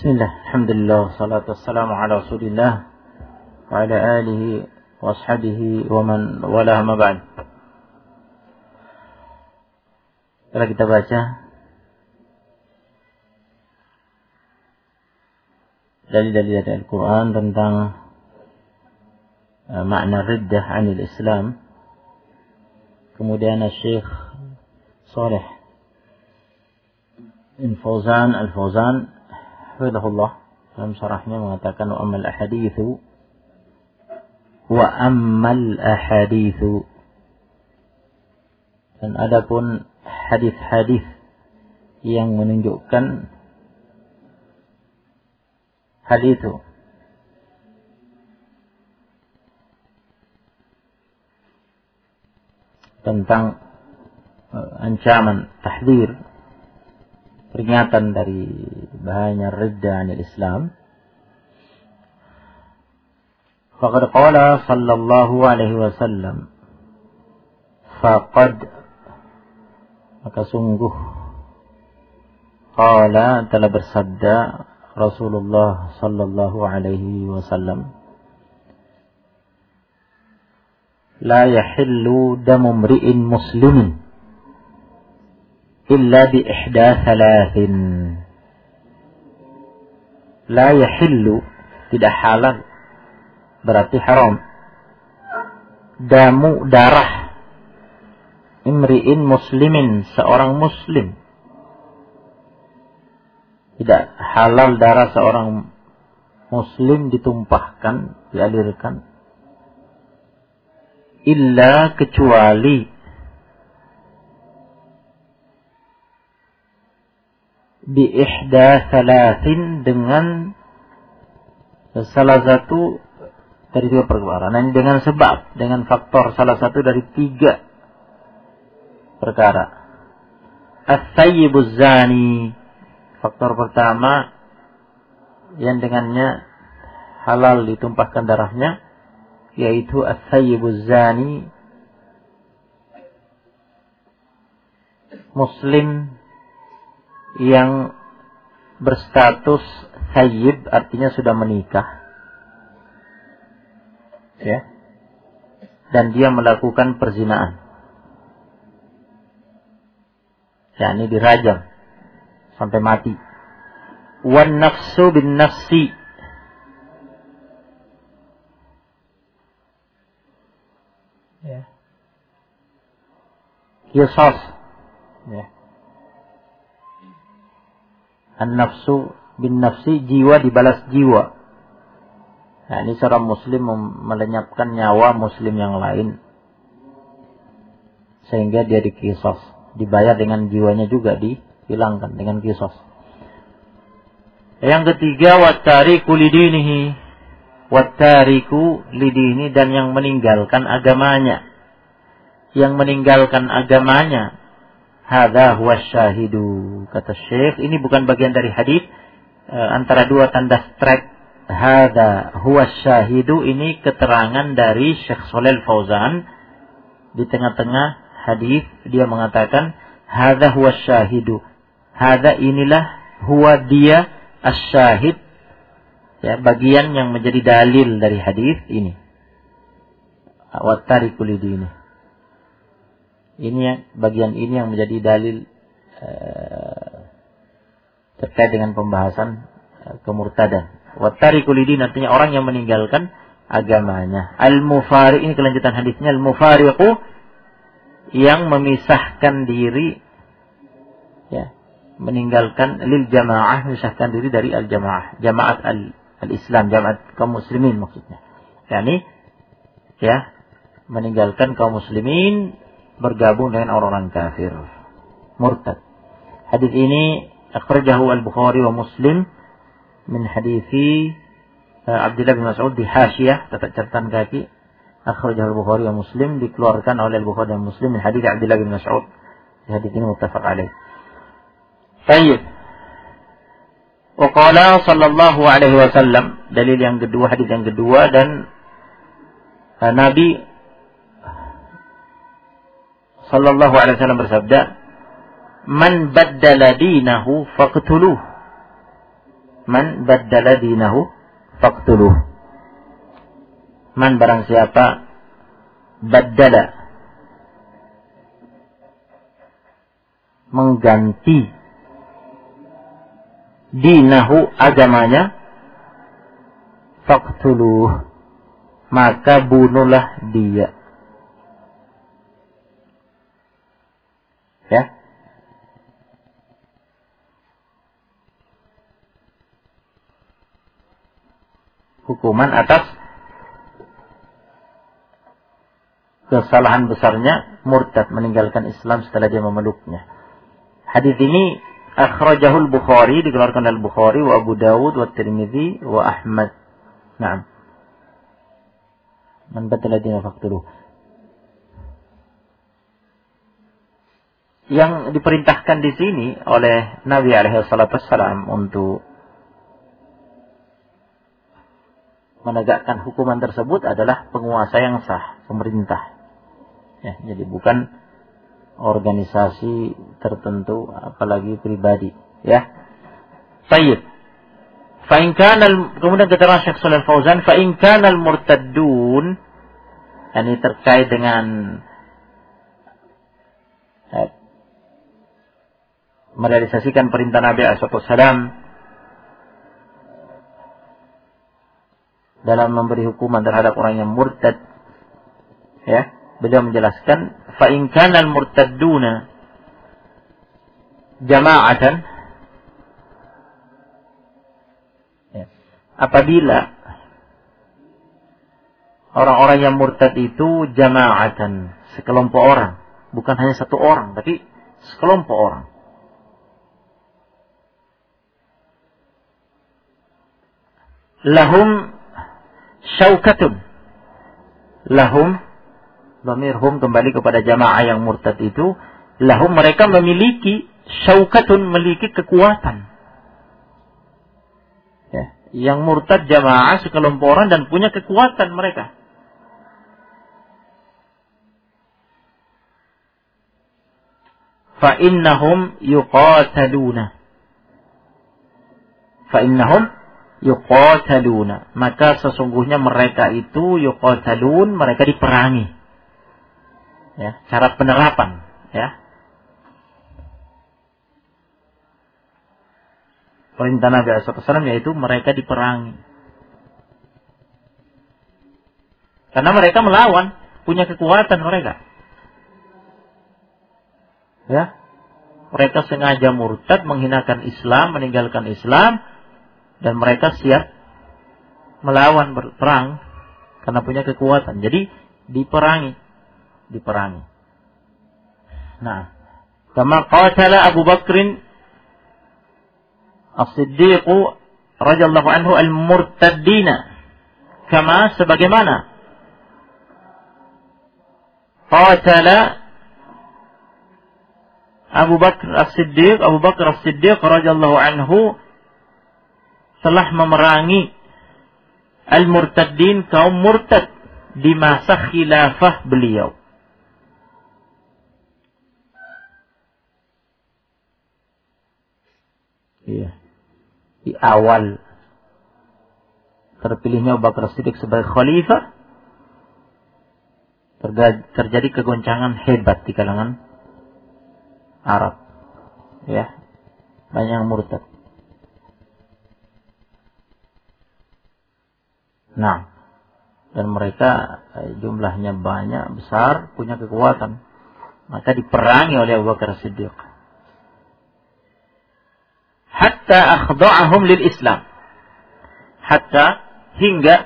Bismillah, alhamdulillah, salatu wassalamu ala rasulillah wa ala alihi wa ashabihi wa man wala ma ba'd. Setelah kita baca dalil-dalil dari Al-Quran tentang makna riddah anil Islam, kemudian Syekh Saleh bin Fauzan Al-Fauzan hafizahullah dalam syarahnya mengatakan wa ammal ahaditsu dan adapun hadis-hadis yang menunjukkan hal itu tentang ancaman tahdzir, peringatan dari bahayanya riddah anil Islam. Faqad qala sallallahu alaihi wasallam, maka sungguh qala telah bersabda Rasulullah sallallahu alaihi wasallam, la yahillu damu mri'in muslimin illa bi ihda thalathin. La yahillu, tidak halal, berarti haram. Damu, darah, imri'in muslimin, seorang muslim. Tidak halal darah seorang muslim ditumpahkan, dialirkan, illa, kecuali bi ihda thalathin, dengan salah satu dari dua perkara, dan dengan sebab, dengan faktor salah satu dari tiga perkara. As-sayyibuz zani, faktor pertama yang dengannya halal ditumpahkan darahnya, yaitu as-sayyibuz zani, muslim yang berstatus sayyib, artinya sudah menikah, ya, dan dia melakukan perzinaan, yakni dirajam sampai mati. Wan nafsu bin nafsi, ya, qisas, ya. An-nafsu bin nafsi, jiwa dibalas jiwa. Nah, ini seorang muslim melenyapkan nyawa muslim yang lain, sehingga dia diqisas, dibayar dengan jiwanya juga dihilangkan dengan qisas. Yang ketiga, wattariku lidinihi, wattariku lidini, dan yang meninggalkan agamanya. Yang meninggalkan agamanya, hadza huwa syahidu, kata Syekh. Ini bukan bagian dari hadis, antara dua tanda strike. Hadza huwa syahidu, ini keterangan dari Syekh Shalih Fauzan. Di tengah-tengah hadis dia mengatakan hadza huwa syahidu, hadza, inilah, huwa, dia, asy-syahid, ya, bagian yang menjadi dalil dari hadis ini. Wa tariku lidini, ini bagian ini yang menjadi dalil terkait dengan pembahasan kemurtadan. Wattariku lidin, artinya orang yang meninggalkan agamanya. Al-mufariq, ini kelanjutan hadisnya, al-mufariqu, yang memisahkan diri, ya, meninggalkan lil jamaah, memisahkan diri dari al-jamaah, jamaat al-Islam, jamaat kaum muslimin maksudnya. yakni, ya, meninggalkan kaum muslimin, bergabung dengan orang-orang kafir, murtad. Hadis ini akhrajahu al-Bukhari wa Muslim min hadithi Abdullah bin Mas'ud di Hasyiyah, catatan kaki. Akhrajahu al-Bukhari wa Muslim, dikeluarkan oleh al-Bukhari dan Muslim min hadits Abdullah bin Mas'ud. Hadis ini muttafaq alaih. Baik. Wa qala sallallahu alaihi wasallam, dalil yang kedua, hadis yang kedua, dan Nabi sallallahu alaihi wasallam bersabda, "Man baddala dinahu faqtuluh." Man baddala dinahu faqtuluh. Man barang siapa baddala, mengganti dinahu, agamanya, faqtuluh, maka bunuhlah dia. Ya. Hukuman atas kesalahan besarnya murtad, meninggalkan Islam setelah dia memeluknya. Hadis ini akhrajahul Bukhari, dikeluarkan oleh Bukhari, wa Abu Dawud, wa Tirmidzi, wa Ahmad. Naam. Man baddala dinahu faqtuluh. Yang diperintahkan di sini oleh Nabi alaihi salatu wassalam untuk menegakkan hukuman tersebut adalah penguasa yang sah, pemerintah. Ya, jadi bukan organisasi tertentu, apalagi pribadi. Ya. Baik. Kemudian keterangan Syekh Shalih Al-Fauzan, fa in kana al-murtaddun, ini terkait dengan merealisasikan perintah Nabi SAW dalam memberi hukuman terhadap orang yang murtad. Ya, beliau menjelaskan, fa in kana al-murtadduna jama'atan, ya, apabila orang-orang yang murtad itu jama'atan, sekelompok orang, bukan hanya satu orang, tapi sekelompok orang. Lahum syaukatun. Lahum, dhamirhum kembali kepada jamaah yang murtad itu. Lahum, mereka memiliki syaukatun, memiliki kekuatan. Ya, yang murtad jamaah sekelompok orang dan punya kekuatan mereka. Fa innahum yuqataluna. Fa innahum yuqataluna, maka sesungguhnya mereka itu yuqatalun, mereka diperangi. Ya, cara penerapan, ya. Perintah Nabi SAW yaitu mereka diperangi. Karena mereka melawan, punya kekuatan mereka. Ya. Mereka sengaja murtad, menghinakan Islam, meninggalkan Islam, dan mereka siap melawan, berperang karena punya kekuatan. Jadi diperangi. Nah, kama qatala Abu Bakrin As-Siddiq radhiyallahu anhu al-murtaddina, kama sebagaimana qatala Abu Bakr As-Siddiq radhiyallahu anhu telah memerangi al-murtaddin, kaum murtad di masa khilafah beliau. Iya. Di awal terpilihnya Abu Bakar As-Siddiq sebagai khalifah, terjadi kegoncangan hebat di kalangan Arab. Ya. Banyak yang murtad. Nah, dan mereka jumlahnya banyak, besar, punya kekuatan. Maka diperangi oleh Abu Bakar As-Siddiq. Hatta akhda'ahum lil Islam. Hatta, hingga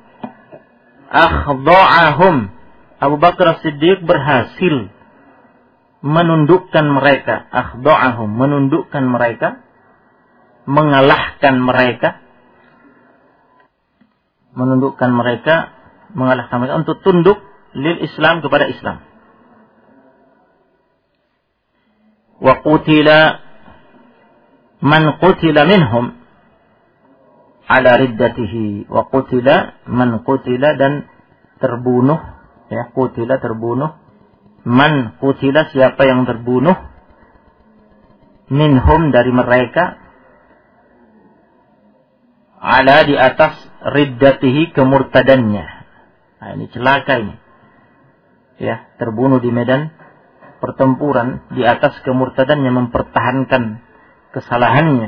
akhda'ahum. Abu Bakar As-Siddiq berhasil menundukkan mereka. Akhda'ahum, menundukkan mereka. Mengalahkan mereka. Menundukkan mereka, mengalahkan mereka untuk tunduk lil Islam, kepada Islam. Wa qutila man qutila minhum ala riddatihi. Wa qutila man qutila, dan terbunuh, ya, qutila terbunuh, man qutila siapa yang terbunuh, minhum dari mereka, ala di atas riddatihi kemurtadannya. Nah, ini celaka ini. Ya, terbunuh di medan pertempuran di atas kemurtadannya, mempertahankan kesalahannya.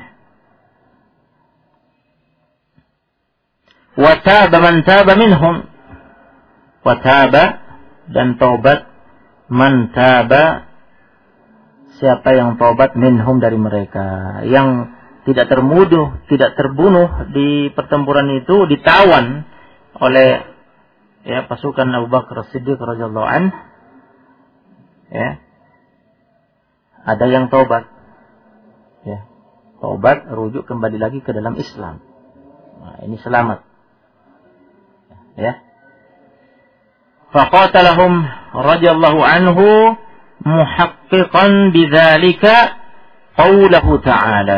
Wa taba man taba minhum. Wa taba, dan taubat, man taba, siapa yang taubat, minhum, dari mereka. Yang tidak terbunuh di pertempuran itu, ditawan oleh pasukan Abu Bakar As-Siddiq radhiyallahu anhu. Ya. Ada yang taubat. Ya. Taubat, rujuk kembali lagi ke dalam Islam. Nah, ini selamat. Ya. Faqatalahum radhiyallahu anhu muhaqqiqan bidzalika qawluhu ta'ala.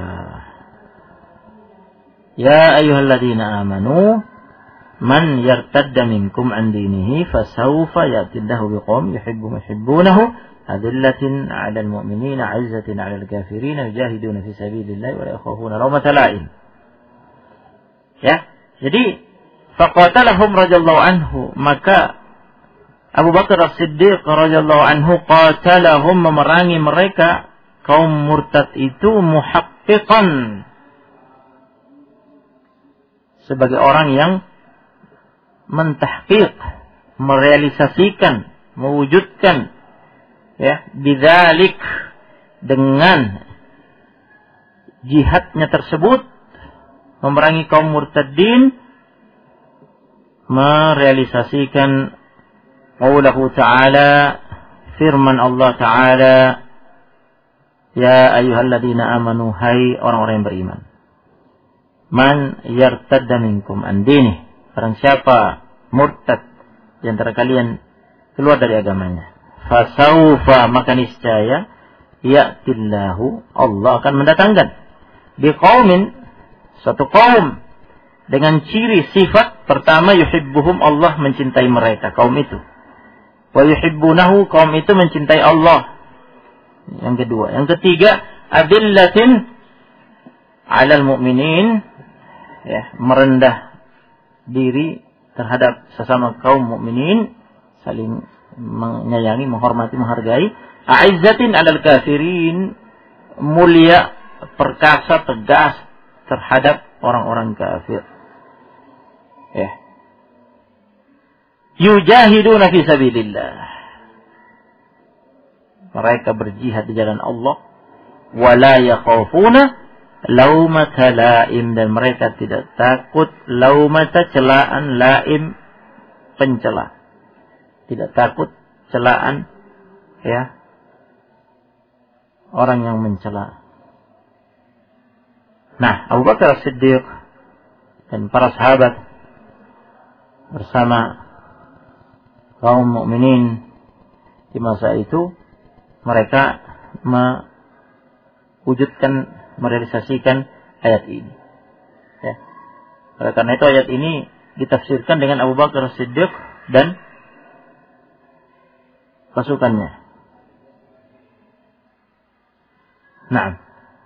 Ya ayyuhalladzina amanu man yartadda minkum an dinihi fasawfa ya'tillahu biqawmin yuhibbunahu adillatin 'alal mu'minina 'izzatin 'alal kafirina yujahiduna fi sabilillahi wa la yakhafuna lawmata la'im. Ya, jadi faqatalahum radhiyallahu anhu, maka Abu Bakar As-Siddiq radhiyallahu anhu qatalahum, memerangi mereka kaum murtad itu, muhaqqiqan, sebagai orang yang mentahqiq, merealisasikan, mewujudkan, ya, bidzalik, dengan jihadnya tersebut, memerangi kaum murtadin, merealisasikan qaulahu ta'ala, firman Allah Ta'ala, ya ayyuhalladzina amanu, hai orang-orang yang beriman, man yartadda minkum an dinih, barang siapa murtad di antara kalian keluar dari agamanya, fasaufa, maka niscaya, ya'tillahu, Allah akan mendatangkan, biqaumin, suatu kaum, dengan ciri sifat pertama, yuhibbuhum, Allah mencintai mereka, kaum itu, wa yuhibbunahu, kaum itu mencintai Allah, yang kedua. Yang ketiga, adillatin 'alal mu'minin, ya, merendah diri terhadap sesama kaum mukminin, saling menyayangi, menghormati, menghargai. A'izzatin 'alal kafirin, mulia, perkasa, tegas terhadap orang-orang kafir. Ya. Yujahiduna fi sabilillah, mereka berjihad di jalan Allah, wala yakhafuna laumata laim, dan mereka tidak takut laumata, celaan, laim, pencela, tidak takut celaan, ya, orang yang mencela. Nah, Abu Bakar As-Siddiq dan para sahabat bersama kaum mukminin di masa itu, mereka mewujudkan, merealisasikan ayat ini. Ya. Oleh karena itu ayat ini ditafsirkan dengan Abu Bakar As-Siddiq dan pasukannya. Naam.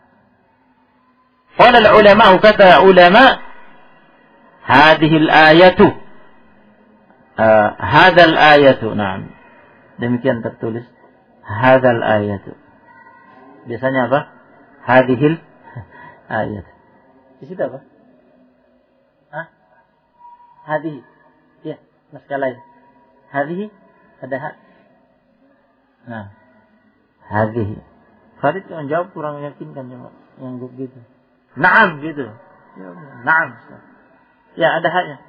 Qala al-ulama, kata ulama, hadhihi al-ayatu, hadha al-ayatu, naam. Demikian tertulis, hadha al-ayatu. Biasanya apa? Hadhil ayat. Di situ apa? Hah? Hadhihi. Ya, naskah lain. Hadhihi ada hak. Nah, hadhihi. Khalid yang jawab kurang meyakinkan yang begitu. Naam gitu. Ya, naam. Ya, ada haknya.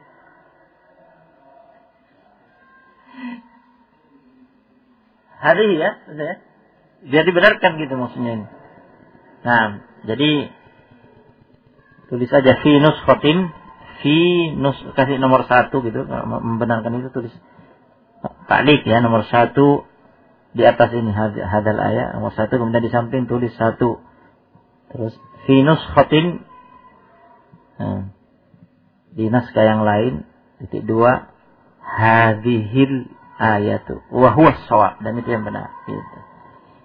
Hadhihi ya, betul ya? Biar dibenarkan gitu maksudnya ini. Nah, jadi tulis aja fi nuskhatin, kasih nomor 1 gitu, membenarkan itu tulis ta'liq ya, nomor 1 di atas ini, hadal ayat nomor 1, kemudian di samping tulis 1, terus fi nuskhatin, nah, di naskah yang lain titik 2, hadhil ayatu wa huwa shawab, dan itu yang benar gitu.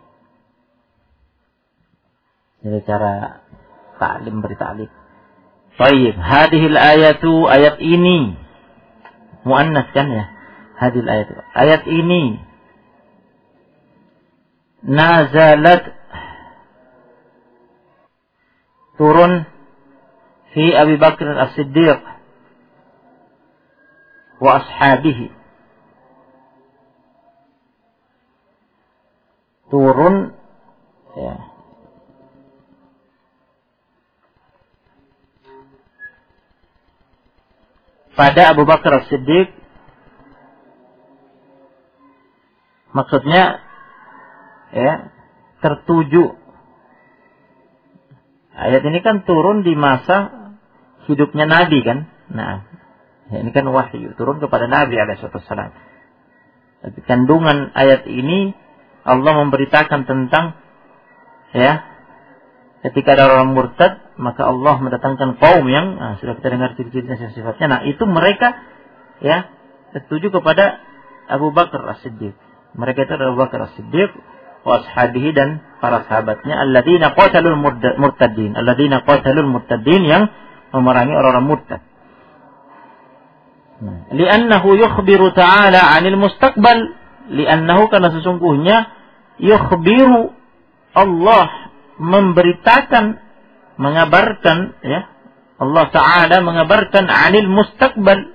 Jadi cara taklim, beri taklim. Baik, hadhil ayatu, ayat ini muannas kan ya? Hadhil ayatu. Ayat ini nazalat, turun fi Abi Bakr As-Siddiq wa ashabihi. Turun ya, pada Abu Bakar As-Siddiq. Maksudnya ya, tertuju. Ayat ini kan turun di masa hidupnya Nabi kan. Nah, ya ini kan wahyu turun kepada Nabi alaihissalam. Tapi kandungan ayat ini Allah memberitakan tentang ya, ketika ada orang murtad, maka Allah mendatangkan kaum yang sudah kita dengar ciri-cirinya dan sifatnya. Nah, itu mereka ya tertuju kepada Abu Bakar As-Siddiq. Mereka itu adalah Abu Bakar As-Siddiq wa ashabihi dan para sahabatnya, alladzina qatalul murtadin, alladzina qatalul murtadin, yang memerangi orang-orang murtad. Li'annahu yukhbiru ta'ala 'anil mustaqbal, li'annahu, karena sesungguhnya yukhbiru, Allah memberitakan, mengabarkan ya, Allah Ta'ala mengabarkan 'anil mustaqbal,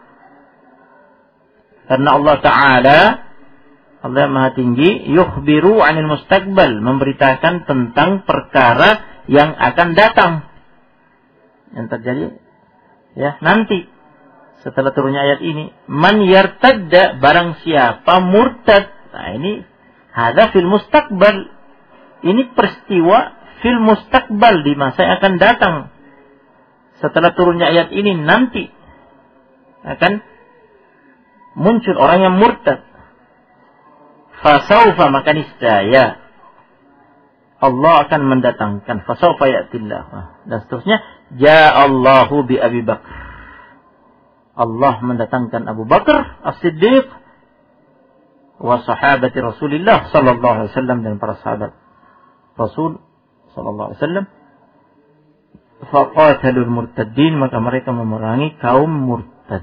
karena Allah Ta'ala, Allah Maha Tinggi, yukhbiru 'anil mustaqbal, memberitakan tentang perkara yang akan datang, yang terjadi ya nanti setelah turunnya ayat ini. Man yartadda, barang siapa murtad. Nah, ini hadza fil mustaqbal, ini peristiwa fil mustaqbal, di masa yang akan datang. Setelah turunnya ayat ini nanti akan muncul orang yang murtad. Fasaufa, maka niscaya Allah akan mendatangkan, fasaufa ya'tillah, dan seterusnya, ja'allahu bi Abi Bakr, Allah mendatangkan Abu Bakar As-Siddiq wa sahabati Rasulillah sallallahu alaihi wasallam, dan para sahabat Rasul sallallahu alaihi wasallam. Faqatalul murtadin, maka mereka memerangi kaum murtad.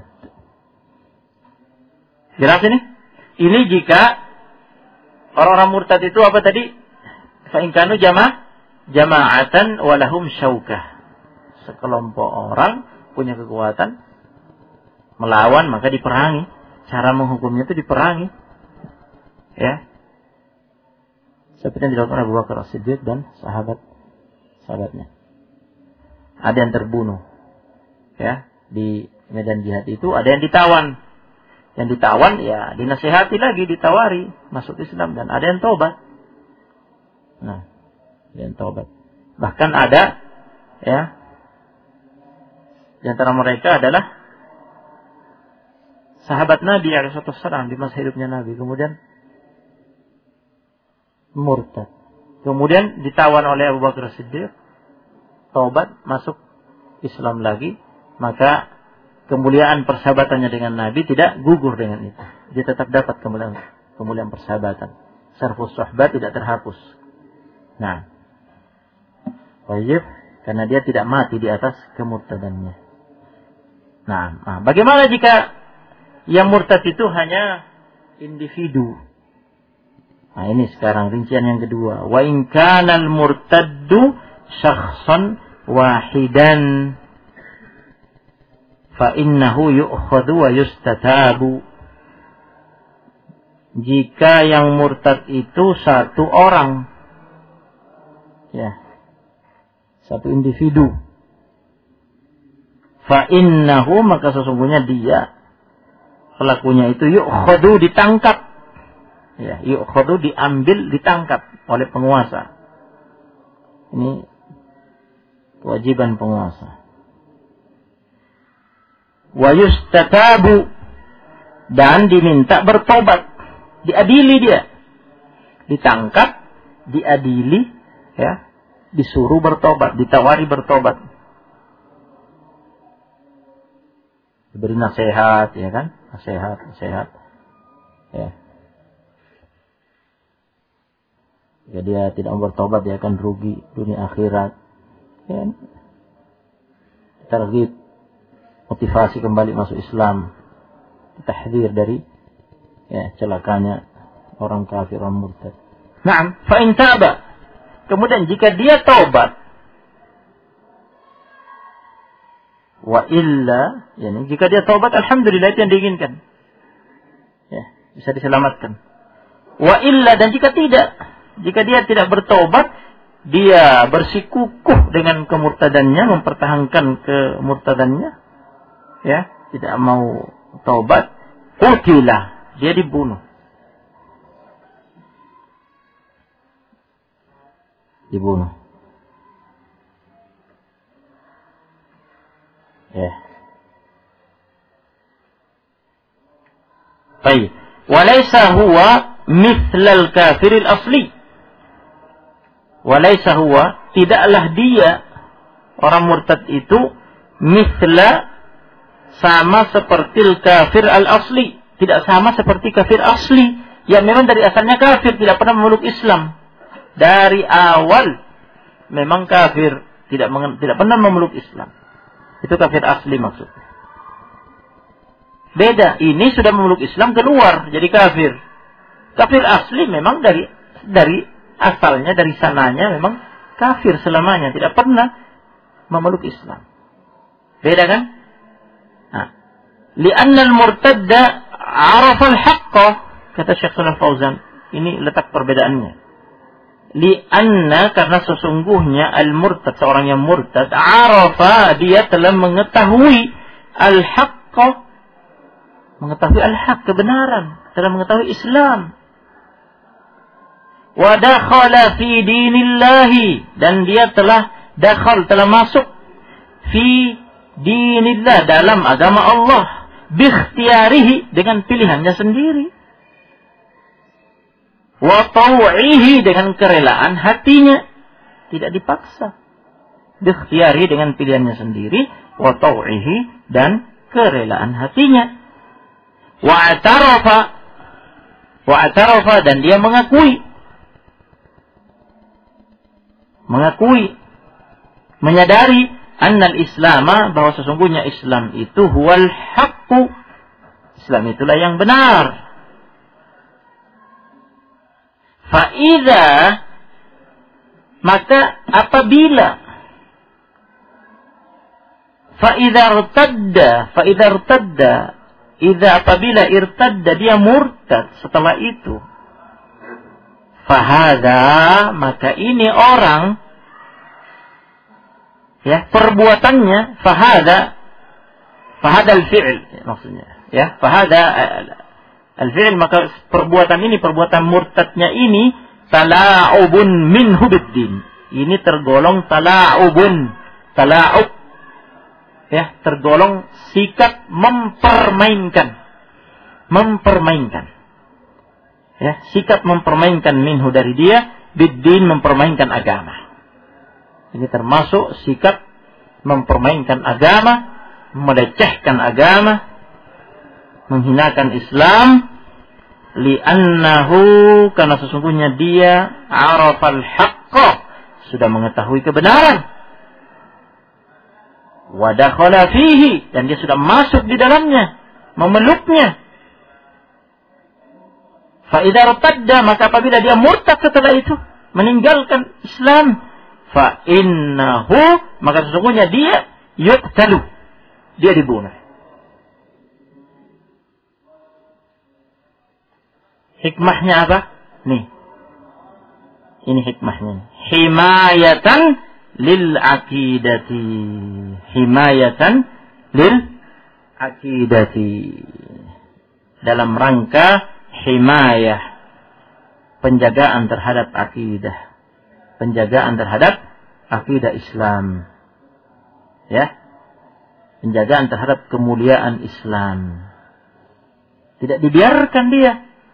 Jelas ini? Ini jika orang-orang murtad itu apa tadi? Fa in kanu jama'atan walahum syaukah. Sekelompok orang punya kekuatan melawan, maka diperangi. Cara menghukumnya itu diperangi. Ya. Seperti yang dilakukan Abu Bakar As-Siddiq dan sahabatnya. Ada yang terbunuh ya di medan jihad itu, ada yang ditawan. Yang ditawan ya dinasihati lagi, ditawari masuk Islam, dan ada yang tobat. Nah, ada yang tobat. Bahkan ada ya, di antara mereka adalah sahabat Nabi alaihissalam di masa hidupnya Nabi, kemudian murtad. Kemudian ditawan oleh Abu Bakar Siddiq, taubat, masuk Islam lagi, maka kemuliaan persahabatannya dengan Nabi tidak gugur dengan itu. Dia tetap dapat kemuliaan persahabatan. Syarfus suhbah tidak terhapus. Nah, wajib, karena dia tidak mati di atas kemurtadannya. Nah, bagaimana jika yang murtad itu hanya individu? Nah, ini sekarang rincian yang kedua. Wa in kana al-murtaddu syakhsan wahidan fa innahu yu'khadhu wa yustatabu. Jika yang murtad itu satu orang, ya, satu individu, fa innahu, maka sesungguhnya dia, pelakunya itu, yu'khadhu, ditangkap, ya, yu'khadhu, diambil, ditangkap oleh penguasa. Ini kewajiban penguasa. Wa yustatabu, dan diminta bertobat, diadili dia, ditangkap, diadili, ya, disuruh bertobat, ditawari bertobat, diberi nasihat, ya kan, nasihat, ya. Jika dia tidak bertobat, dia akan rugi dunia akhirat, ya. targhib, motivasi kembali masuk Islam, tahdzir dari celakanya orang kafir, orang murtad. Naam, fa in taba. Kemudian jika dia taubat, wa illa, yani jika dia taubat, alhamdulillah, itu yang diinginkan. Ya, bisa diselamatkan. Wa illa, dan jika dia tidak bertaubat, dia bersikukuh dengan kemurtadannya, mempertahankan kemurtadannya, ya, tidak mau taubat, qutila, dia dibunuh. Ya. Baik. Walaysa huwa mithlal kafiril asli. Walaysa huwa, tidaklah dia orang murtad itu mithla, sama seperti kafir al asli, tidak sama seperti kafir asli yang memang dari asalnya kafir, tidak pernah memeluk Islam. Dari awal memang kafir, tidak pernah memeluk Islam. Itu kafir asli maksudnya. Beda, ini sudah memeluk Islam, keluar jadi kafir. Kafir asli memang dari asalnya, dari sananya memang kafir selamanya, tidak pernah memeluk Islam. Beda kan? Nah, li'anna al-murtadda 'arafa al-haqqa, kata Syekh Shalih Fauzan. Ini letak perbedaannya. Li'anna, karena sesungguhnya al-murtad, seorang yang murtad, 'arafa, dia telah mengetahui al-haqqa, mengetahui al-haq, kebenaran, telah mengetahui Islam. Wa dakhala fi dinillahi, dan dia telah masuk fi dinillah, dalam agama Allah, bikhtiyarihi, dengan pilihannya sendiri, wa tau'ihi, dengan kerelaan hatinya, tidak dipaksa. Bikhtiyarihi, dengan pilihannya sendiri, wa tau'ihi, dan kerelaan hatinya. Wa atarafa, dan dia mengakui, menyadari annal islama, bahwa sesungguhnya Islam itu huwal haqqu, Islam itulah yang benar. Fa'idha, maka apabila apabila irtadda, dia murtad setelah itu, fahada, maka ini orang, ya, perbuatannya, fahada al-fi'l, maksudnya, ya, fahada al-fi'l, maka perbuatan ini, perbuatan murtadnya ini, tala'ubun minhu biddin, ini tergolong tala'ub, ya, tergolong sikap mempermainkan, ya, sikap mempermainkan minhu, dari dia, biddin, mempermainkan agama. Ini termasuk sikap mempermainkan agama, melecehkan agama, menghinakan Islam. Li'annahu, karena sesungguhnya dia arafal haqqa, sudah mengetahui kebenaran. Wa dakhala fihi, dan dia sudah masuk di dalamnya, memeluknya. Fa idza irtadda, maka apabila dia murtad setelah itu, meninggalkan Islam, fa innahu, maka sesungguhnya dia yuqtalu, dia dibunuh. Hikmahnya apa? Nih, ini hikmahnya. Himayatan lil aqidati, himayatan lil aqidati, dalam rangka himayah, penjagaan terhadap akidah, penjagaan terhadap akidah Islam, ya, penjagaan terhadap kemuliaan Islam. Tidak dibiarkan dia,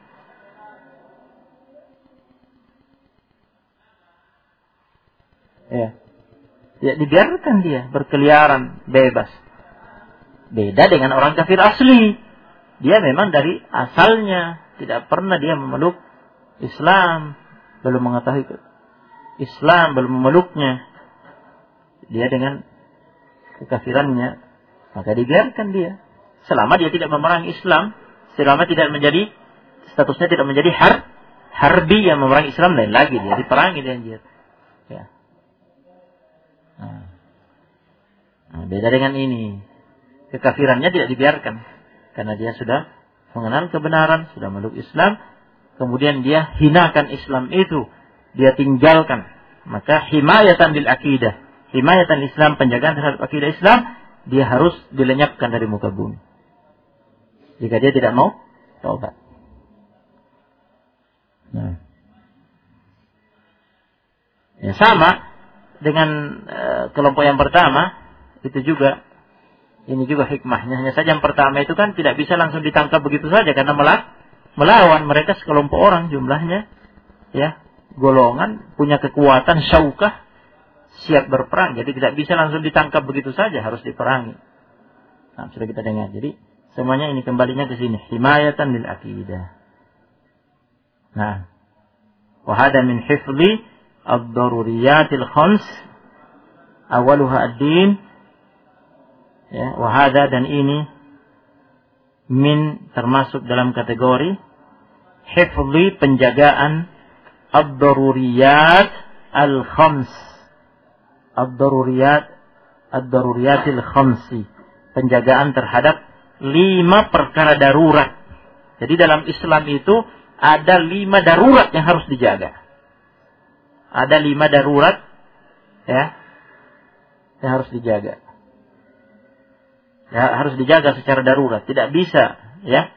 ya, tidak dibiarkan dia berkeliaran bebas. Beda dengan orang kafir asli, dia memang dari asalnya tidak pernah dia memeluk Islam, belum mengetahui Islam, belum memeluknya. Dia dengan kekafirannya, maka dibiarkan dia. Selama dia tidak memerangi Islam, selama tidak menjadi, statusnya tidak menjadi harbi yang memerangi Islam, lain lagi dia diperangi dia. Ya. Nah, beda dengan ini. Kekafirannya tidak dibiarkan. Karena dia sudah mengenal kebenaran, sudah meluk Islam, kemudian dia hinakan Islam itu, dia tinggalkan. Maka himayatan bil akidah, himayatan Islam, penjagaan terhadap akidah Islam, dia harus dilenyapkan dari muka bumi. Jika dia tidak mau taubat. Nah. Ya, sama dengan kelompok yang pertama, itu juga, ini juga hikmahnya. Hanya saja yang pertama itu kan tidak bisa langsung ditangkap begitu saja, karena melawan mereka sekelompok orang jumlahnya, ya, golongan, punya kekuatan, syaukah, siap berperang. Jadi tidak bisa langsung ditangkap begitu saja, harus diperangi. Nah, sudah kita dengar. Jadi semuanya ini kembalinya ke sini, himayatan lil aqidah. Nah, wa hada min hifdhi ad-daruriyatil khams, awaluha ad-din. Ya, wa hada, dan ini min termasuk dalam kategori hifdhi, penjagaan ad-daruriyat al-khams, ad-daruriyatil khamsi, penjagaan terhadap 5 perkara darurat. Jadi dalam Islam itu ada 5 darurat yang harus dijaga. Ada 5 darurat, ya, yang harus dijaga. Ya, harus dijaga secara darurat. Tidak bisa, ya,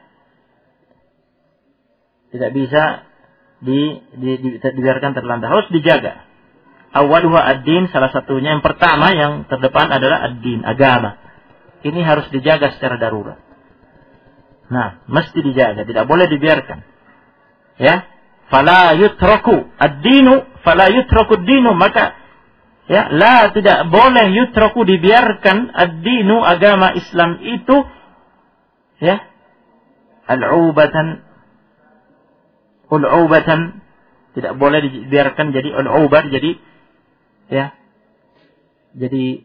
tidak bisa dibiarkan terlantar. Harus dijaga. Awaluha ad-din, salah satunya, yang pertama, yang terdepan adalah ad-din, agama. Ini harus dijaga secara darurat. Nah, mesti dijaga, tidak boleh dibiarkan. Ya, fala yutraku ad-dinu, fala yutraku ad-dinu, maka ya, la, tidak boleh yutraku, dibiarkan, ad-dinu, agama Islam itu, ya, ul'ubatan, tidak boleh dibiarkan jadi ul'ubat, jadi, ya, jadi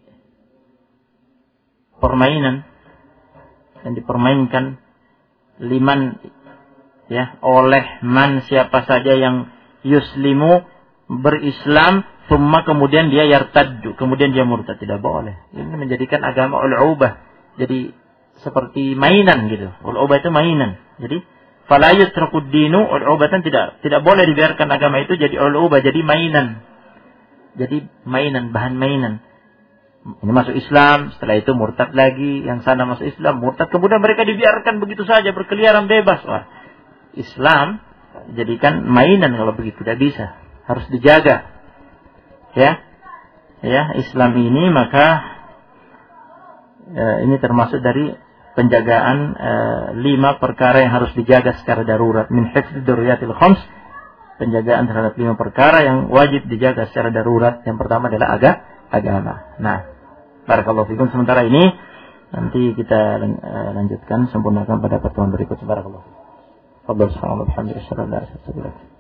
permainan yang dipermainkan, liman, ya, oleh man, siapa saja yang yuslimu, berislam, summa, kemudian dia yartaddu, kemudian dia murtad. Tidak boleh. Ini menjadikan agama ul'ubah, jadi seperti mainan gitu. Ul'ubah itu mainan. Jadi fala yutrakud dinu ul'ubatan, tidak boleh dibiarkan agama itu jadi ul'ubah, jadi mainan. Jadi mainan, bahan mainan. Ini masuk Islam, setelah itu murtad lagi, yang sana masuk Islam, murtad, kemudian mereka dibiarkan begitu saja berkeliaran bebas. Wah, Islam jadikan mainan kalau begitu, tidak bisa. Harus dijaga. Ya, Islam ini, maka ini termasuk dari penjagaan 5 perkara yang harus dijaga secara darurat. Min hifdzi daruriyatil khams, penjagaan terhadap 5 perkara yang wajib dijaga secara darurat. Yang pertama adalah agama. Nah, barakallahu fikum. Sementara ini nanti kita lanjutkan, sempurnakan pada pertemuan berikut. Barakallahu. Fadhal, subhanallah, alhamdulillah.